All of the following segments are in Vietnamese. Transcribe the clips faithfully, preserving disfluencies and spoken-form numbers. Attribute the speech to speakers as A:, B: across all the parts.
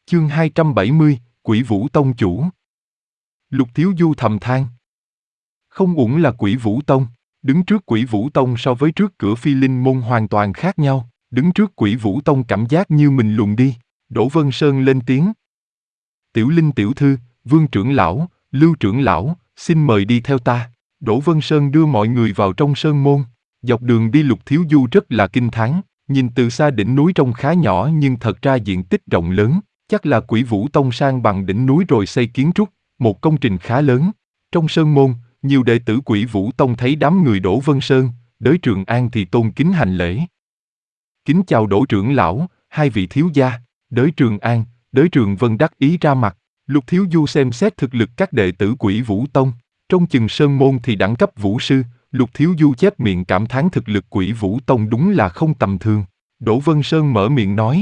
A: Chương hai trăm bảy mươi, Quỷ Vũ Tông chủ. Lục Thiếu Du thầm than. Không uổng là Quỷ Vũ Tông, đứng trước Quỷ Vũ Tông so với trước cửa Phi Linh môn hoàn toàn khác nhau, đứng trước Quỷ Vũ Tông cảm giác như mình luồn đi. Đỗ Vân Sơn lên tiếng. Tiểu Linh tiểu thư, Vương trưởng lão, Lưu trưởng lão, xin mời đi theo ta. Đỗ Vân Sơn đưa mọi người vào trong sơn môn. Dọc đường đi Lục Thiếu Du rất là kinh thán, nhìn từ xa đỉnh núi trông khá nhỏ nhưng thật ra diện tích rộng lớn, chắc là Quỷ Vũ Tông san bằng đỉnh núi rồi xây kiến trúc, một công trình khá lớn. Trong sơn môn, nhiều đệ tử Quỷ Vũ Tông thấy đám người Đỗ Vân Sơn, Đới Trường An thì tôn kính hành lễ. Kính chào Đỗ trưởng lão, hai vị thiếu gia. Đới Trường An, Đới Trường Vân đắc ý ra mặt. Lục Thiếu Du xem xét thực lực các đệ tử Quỷ Vũ Tông, trong chừng sơn môn thì đẳng cấp vũ sư. Lục Thiếu Du chép miệng cảm thán thực lực Quỷ Vũ Tông đúng là không tầm thường. Đỗ Vân Sơn mở miệng nói.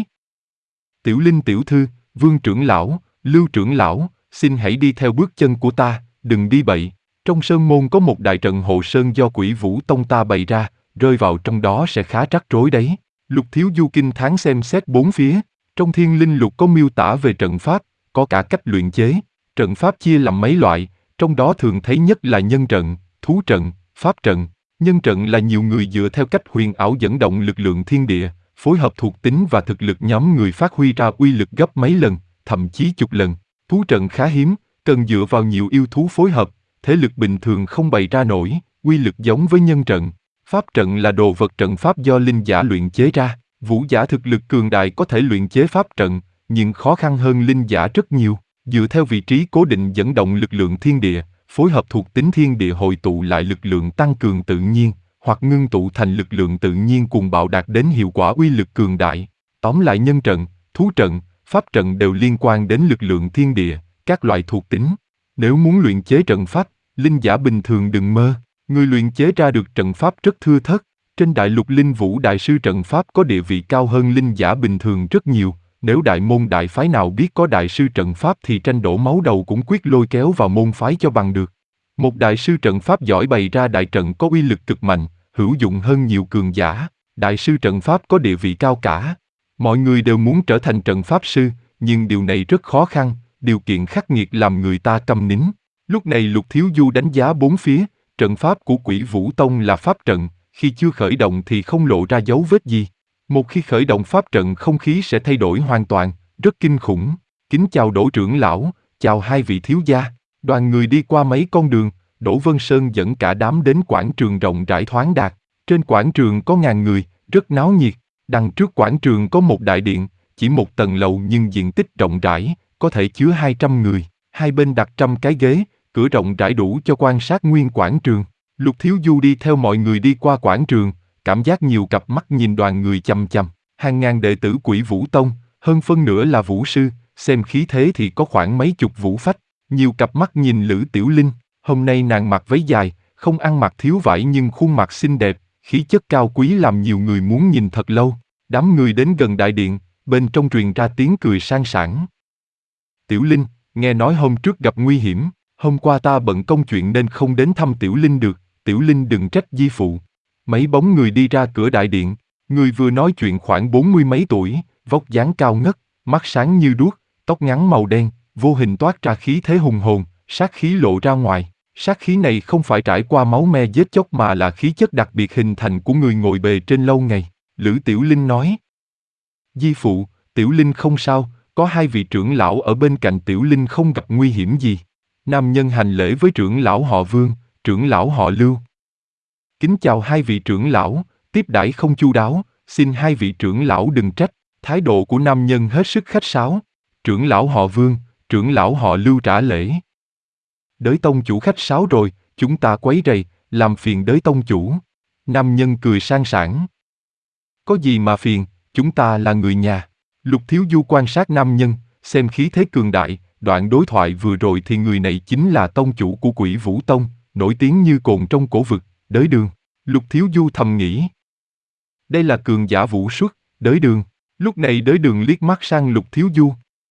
A: Tiểu Linh tiểu thư, Vương trưởng lão, Lưu trưởng lão, xin hãy đi theo bước chân của ta, đừng đi bậy. Trong sơn môn có một đại trận hộ sơn do Quỷ Vũ Tông ta bày ra, rơi vào trong đó sẽ khá rắc rối đấy. Lục Thiếu Du kinh thán xem xét bốn phía. Trong Thiên Linh Lục có miêu tả về trận pháp, có cả cách luyện chế. Trận pháp chia làm mấy loại, trong đó thường thấy nhất là nhân trận, thú trận, pháp trận. Nhân trận là nhiều người dựa theo cách huyền ảo dẫn động lực lượng thiên địa, phối hợp thuộc tính và thực lực nhóm người phát huy ra uy lực gấp mấy lần, thậm chí chục lần. Thú trận khá hiếm, cần dựa vào nhiều yêu thú phối hợp, thế lực bình thường không bày ra nổi, uy lực giống với nhân trận. Pháp trận là đồ vật trận pháp do linh giả luyện chế ra. Vũ giả thực lực cường đại có thể luyện chế pháp trận, nhưng khó khăn hơn linh giả rất nhiều. Dựa theo vị trí cố định dẫn động lực lượng thiên địa, phối hợp thuộc tính thiên địa hội tụ lại lực lượng tăng cường tự nhiên, hoặc ngưng tụ thành lực lượng tự nhiên cùng bạo đạt đến hiệu quả uy lực cường đại. Tóm lại nhân trận, thú trận, pháp trận đều liên quan đến lực lượng thiên địa, các loại thuộc tính. Nếu muốn luyện chế trận pháp, linh giả bình thường đừng mơ, người luyện chế ra được trận pháp rất thưa thớt. Trên đại lục Linh Vũ Đại sư trận pháp có địa vị cao hơn linh giả bình thường rất nhiều, nếu đại môn đại phái nào biết có đại sư trận pháp thì tranh đổ máu đầu cũng quyết lôi kéo vào môn phái cho bằng được. Một đại sư trận pháp giỏi bày ra đại trận có uy lực cực mạnh, hữu dụng hơn nhiều cường giả. Đại sư trận pháp có địa vị cao cả. Mọi người đều muốn trở thành trận pháp sư, nhưng điều này rất khó khăn, điều kiện khắc nghiệt làm người ta câm nín. Lúc này Lục Thiếu Du đánh giá bốn phía, trận pháp của Quỷ Vũ Tông là pháp trận. Khi chưa khởi động thì không lộ ra dấu vết gì. Một khi khởi động pháp trận không khí sẽ thay đổi hoàn toàn, rất kinh khủng. Kính chào Đỗ trưởng lão, chào hai vị thiếu gia. Đoàn người đi qua mấy con đường, Đỗ Vân Sơn dẫn cả đám đến quảng trường rộng rãi thoáng đạt. Trên quảng trường có ngàn người, rất náo nhiệt. Đằng trước quảng trường có một đại điện, chỉ một tầng lầu nhưng diện tích rộng rãi, có thể chứa hai trăm người. Hai bên đặt trăm cái ghế, cửa rộng rãi đủ cho quan sát nguyên quảng trường. Lục Thiếu Du đi theo mọi người đi qua quảng trường, cảm giác nhiều cặp mắt nhìn đoàn người chằm chằm. Hàng ngàn đệ tử Quỷ Vũ Tông, hơn phân nửa là vũ sư, xem khí thế thì có khoảng mấy chục vũ phách. Nhiều cặp mắt nhìn Lữ Tiểu Linh, hôm nay nàng mặc váy dài, không ăn mặc thiếu vải nhưng khuôn mặt xinh đẹp, khí chất cao quý làm nhiều người muốn nhìn thật lâu. Đám người đến gần đại điện, bên trong truyền ra tiếng cười sang sảng. Tiểu Linh, nghe nói hôm trước gặp nguy hiểm, hôm qua ta bận công chuyện nên không đến thăm Tiểu Linh được. Tiểu Linh đừng trách di phụ. Mấy bóng người đi ra cửa đại điện, người vừa nói chuyện khoảng bốn mươi mấy tuổi, vóc dáng cao ngất, mắt sáng như đuốc, tóc ngắn màu đen, vô hình toát ra khí thế hùng hồn, sát khí lộ ra ngoài. Sát khí này không phải trải qua máu me giết chóc mà là khí chất đặc biệt hình thành của người ngồi bề trên lâu ngày. Lữ Tiểu Linh nói. Di phụ, Tiểu Linh không sao, có hai vị trưởng lão ở bên cạnh Tiểu Linh không gặp nguy hiểm gì. Nam nhân hành lễ với trưởng lão họ Vương, trưởng lão họ Lưu. Kính chào hai vị trưởng lão, tiếp đãi không chu đáo, xin hai vị trưởng lão đừng trách. Thái độ của nam nhân hết sức khách sáo. Trưởng lão họ Vương, trưởng lão họ Lưu trả lễ. Đới tông chủ khách sáo rồi, chúng ta quấy rầy, làm phiền Đới tông chủ. Nam nhân cười sang sảng. Có gì mà phiền, chúng ta là người nhà. Lục Thiếu Du quan sát nam nhân, xem khí thế cường đại. Đoạn đối thoại vừa rồi thì người này chính là tông chủ của Quỷ Vũ Tông, nổi tiếng như cồn trong cổ vực, Đới Đường. Lục Thiếu Du thầm nghĩ. Đây là cường giả vũ xuất, Đới Đường. Lúc này Đới Đường liếc mắt sang Lục Thiếu Du.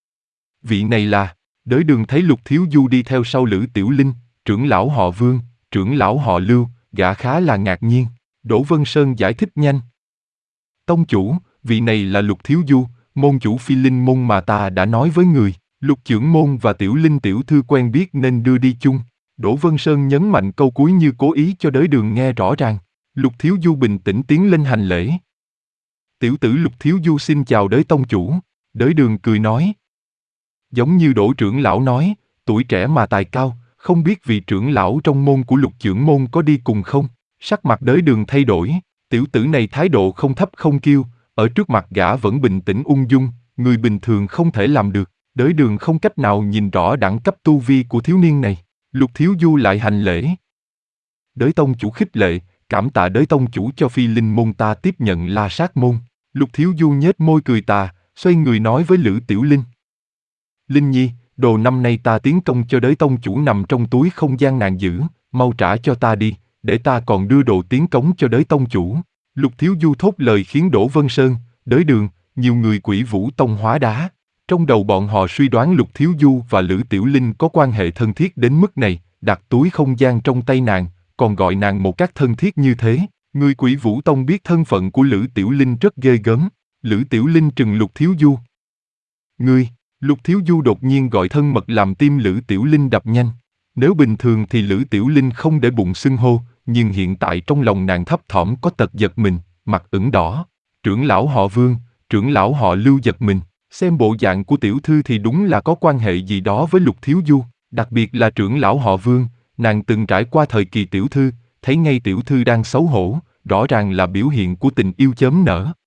A: Vị này là, Đới Đường thấy Lục Thiếu Du đi theo sau Lữ Tiểu Linh, trưởng lão họ Vương, trưởng lão họ Lưu, gã khá là ngạc nhiên. Đỗ Vân Sơn giải thích nhanh. Tông chủ, vị này là Lục Thiếu Du, Môn chủ Phi Linh môn mà ta đã nói với người, Lục trưởng môn và Tiểu Linh tiểu thư quen biết nên đưa đi chung. Đỗ Vân Sơn nhấn mạnh câu cuối như cố ý cho Đới Đường nghe rõ ràng. Lục Thiếu Du bình tĩnh tiến lên hành lễ. Tiểu tử Lục Thiếu Du xin chào Đới tông chủ. Đới Đường cười nói. Giống như Đỗ trưởng lão nói, tuổi trẻ mà tài cao, không biết vị trưởng lão trong môn của Lục trưởng môn có đi cùng không? Sắc mặt Đới Đường thay đổi, tiểu tử này thái độ không thấp không kiêu, ở trước mặt gã vẫn bình tĩnh ung dung, người bình thường không thể làm được. Đới Đường không cách nào nhìn rõ đẳng cấp tu vi của thiếu niên này. Lục Thiếu Du lại hành lễ. Đới tông chủ khích lệ, cảm tạ Đới tông chủ cho Phi Linh môn ta tiếp nhận La Sát môn. Lục Thiếu Du nhếch môi cười tà, xoay người nói với Lữ Tiểu Linh. Linh nhi, đồ năm nay ta tiến công cho Đới tông chủ nằm trong túi không gian nàng giữ, mau trả cho ta đi, để ta còn đưa đồ tiến cống cho Đới tông chủ. Lục Thiếu Du thốt lời khiến Đỗ Vân Sơn, Đới Đường, nhiều người Quỷ Vũ tông hóa đá. Trong đầu bọn họ suy đoán Lục Thiếu Du và Lữ Tiểu Linh có quan hệ thân thiết đến mức này, đặt túi không gian trong tay nàng, còn gọi nàng một cách thân thiết như thế. Người Quỷ Vũ tông biết thân phận của Lữ Tiểu Linh rất ghê gớm. Lữ Tiểu Linh trừng Lục Thiếu Du. Ngươi, Lục Thiếu Du đột nhiên gọi thân mật làm tim Lữ Tiểu Linh đập nhanh. Nếu bình thường thì Lữ Tiểu Linh không để bụng xưng hô, nhưng hiện tại trong lòng nàng thấp thỏm có tật giật mình, mặt ửng đỏ. Trưởng lão họ Vương, trưởng lão họ Lưu giật mình. Xem bộ dạng của tiểu thư thì đúng là có quan hệ gì đó với Lục Thiếu Du, đặc biệt là trưởng lão họ Vương, nàng từng trải qua thời kỳ tiểu thư, thấy ngay tiểu thư đang xấu hổ, rõ ràng là biểu hiện của tình yêu chớm nở.